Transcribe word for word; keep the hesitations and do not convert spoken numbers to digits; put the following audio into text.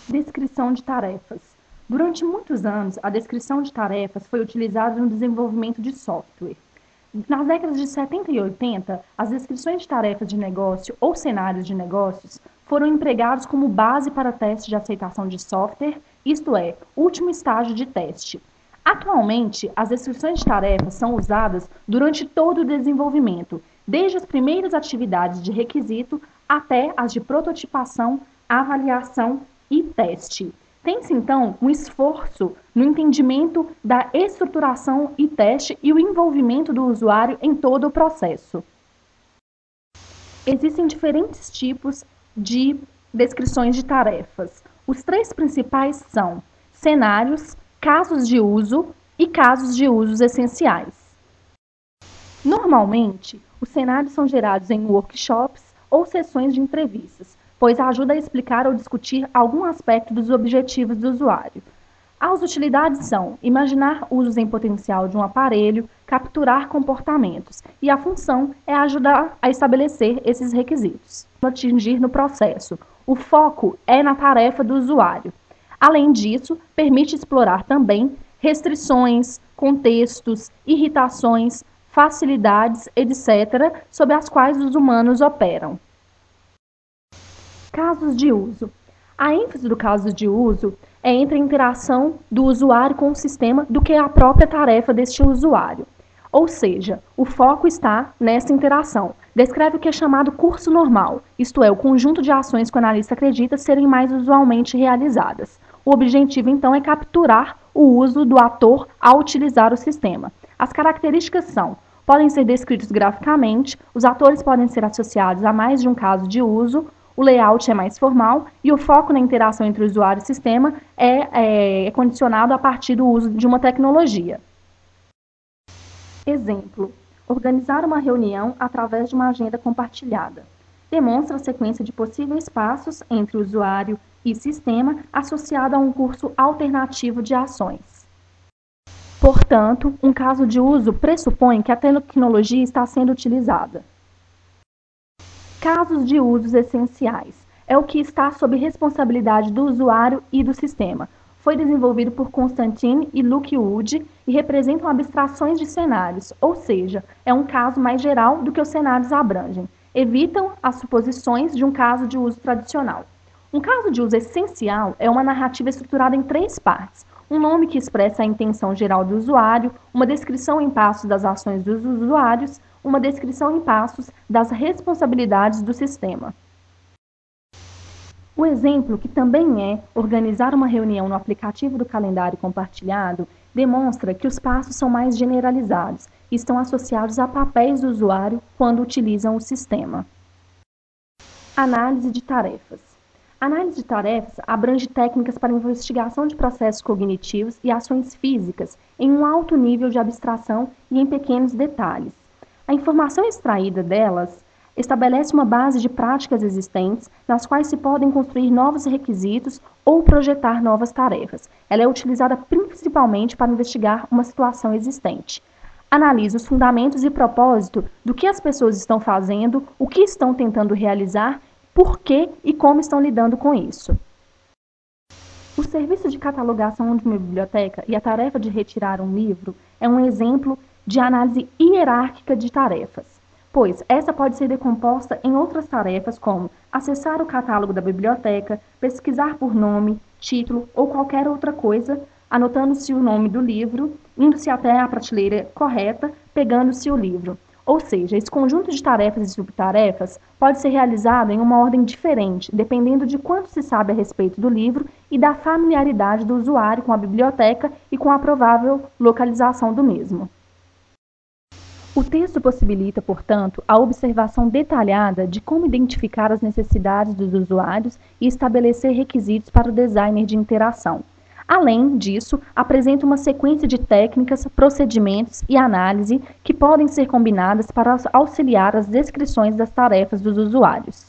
Descrição de tarefas. Durante muitos anos, a descrição de tarefas foi utilizada no desenvolvimento de software. Nas décadas de setenta e oitenta, as descrições de tarefas de negócio ou cenários de negócios foram empregados como base para teste de aceitação de software, isto é, último estágio de teste. Atualmente, as descrições de tarefas são usadas durante todo o desenvolvimento, desde as primeiras atividades de requisito até as de prototipação, avaliação e teste. Tem-se, então, um esforço no entendimento da estruturação e teste e o envolvimento do usuário em todo o processo. Existem diferentes tipos de descrições de tarefas. Os três principais são cenários, casos de uso e casos de usos essenciais. Normalmente, os cenários são gerados em workshops ou sessões de entrevistas, pois ajuda a explicar ou discutir algum aspecto dos objetivos do usuário. As utilidades são imaginar usos em potencial de um aparelho, capturar comportamentos, e a função é ajudar a estabelecer esses requisitos. Atingir no processo. O foco é na tarefa do usuário. Além disso, permite explorar também restrições, contextos, irritações, facilidades, etcétera, sobre as quais os humanos operam. Casos de uso. A ênfase do caso de uso é entre a interação do usuário com o sistema do que a própria tarefa deste usuário. Ou seja, o foco está nessa interação. Descreve o que é chamado curso normal, isto é, o conjunto de ações que o analista acredita serem mais usualmente realizadas. O objetivo, então, é capturar o uso do ator ao utilizar o sistema. As características são: podem ser descritos graficamente, os atores podem ser associados a mais de um caso de uso, o layout é mais formal e o foco na interação entre o usuário e o sistema é, é, é condicionado a partir do uso de uma tecnologia. Exemplo: organizar uma reunião através de uma agenda compartilhada. Demonstra a sequência de possíveis passos entre o usuário e sistema associado a um curso alternativo de ações. Portanto, um caso de uso pressupõe que a tecnologia está sendo utilizada. Casos de usos essenciais. É o que está sob responsabilidade do usuário e do sistema. Foi desenvolvido por Constantine e Luke Wood e representam abstrações de cenários, ou seja, é um caso mais geral do que os cenários abrangem. Evitam as suposições de um caso de uso tradicional. Um caso de uso essencial é uma narrativa estruturada em três partes. Um nome que expressa a intenção geral do usuário, uma descrição em passos das ações dos usuários, uma descrição em passos das responsabilidades do sistema. O exemplo, que também é organizar uma reunião no aplicativo do calendário compartilhado, demonstra que os passos são mais generalizados e estão associados a papéis do usuário quando utilizam o sistema. Análise de tarefas. A análise de tarefas abrange técnicas para investigação de processos cognitivos e ações físicas em um alto nível de abstração e em pequenos detalhes. A informação extraída delas estabelece uma base de práticas existentes nas quais se podem construir novos requisitos ou projetar novas tarefas. Ela é utilizada principalmente para investigar uma situação existente. Analisa os fundamentos e propósito do que as pessoas estão fazendo, o que estão tentando realizar, por que e como estão lidando com isso. O serviço de catalogação de uma biblioteca e a tarefa de retirar um livro é um exemplo de análise hierárquica de tarefas, pois essa pode ser decomposta em outras tarefas como acessar o catálogo da biblioteca, pesquisar por nome, título ou qualquer outra coisa, anotando-se o nome do livro, indo-se até a prateleira correta, pegando-se o livro. Ou seja, esse conjunto de tarefas e subtarefas pode ser realizado em uma ordem diferente, dependendo de quanto se sabe a respeito do livro e da familiaridade do usuário com a biblioteca e com a provável localização do mesmo. O texto possibilita, portanto, a observação detalhada de como identificar as necessidades dos usuários e estabelecer requisitos para o designer de interação. Além disso, apresenta uma sequência de técnicas, procedimentos e análise que podem ser combinadas para auxiliar as descrições das tarefas dos usuários.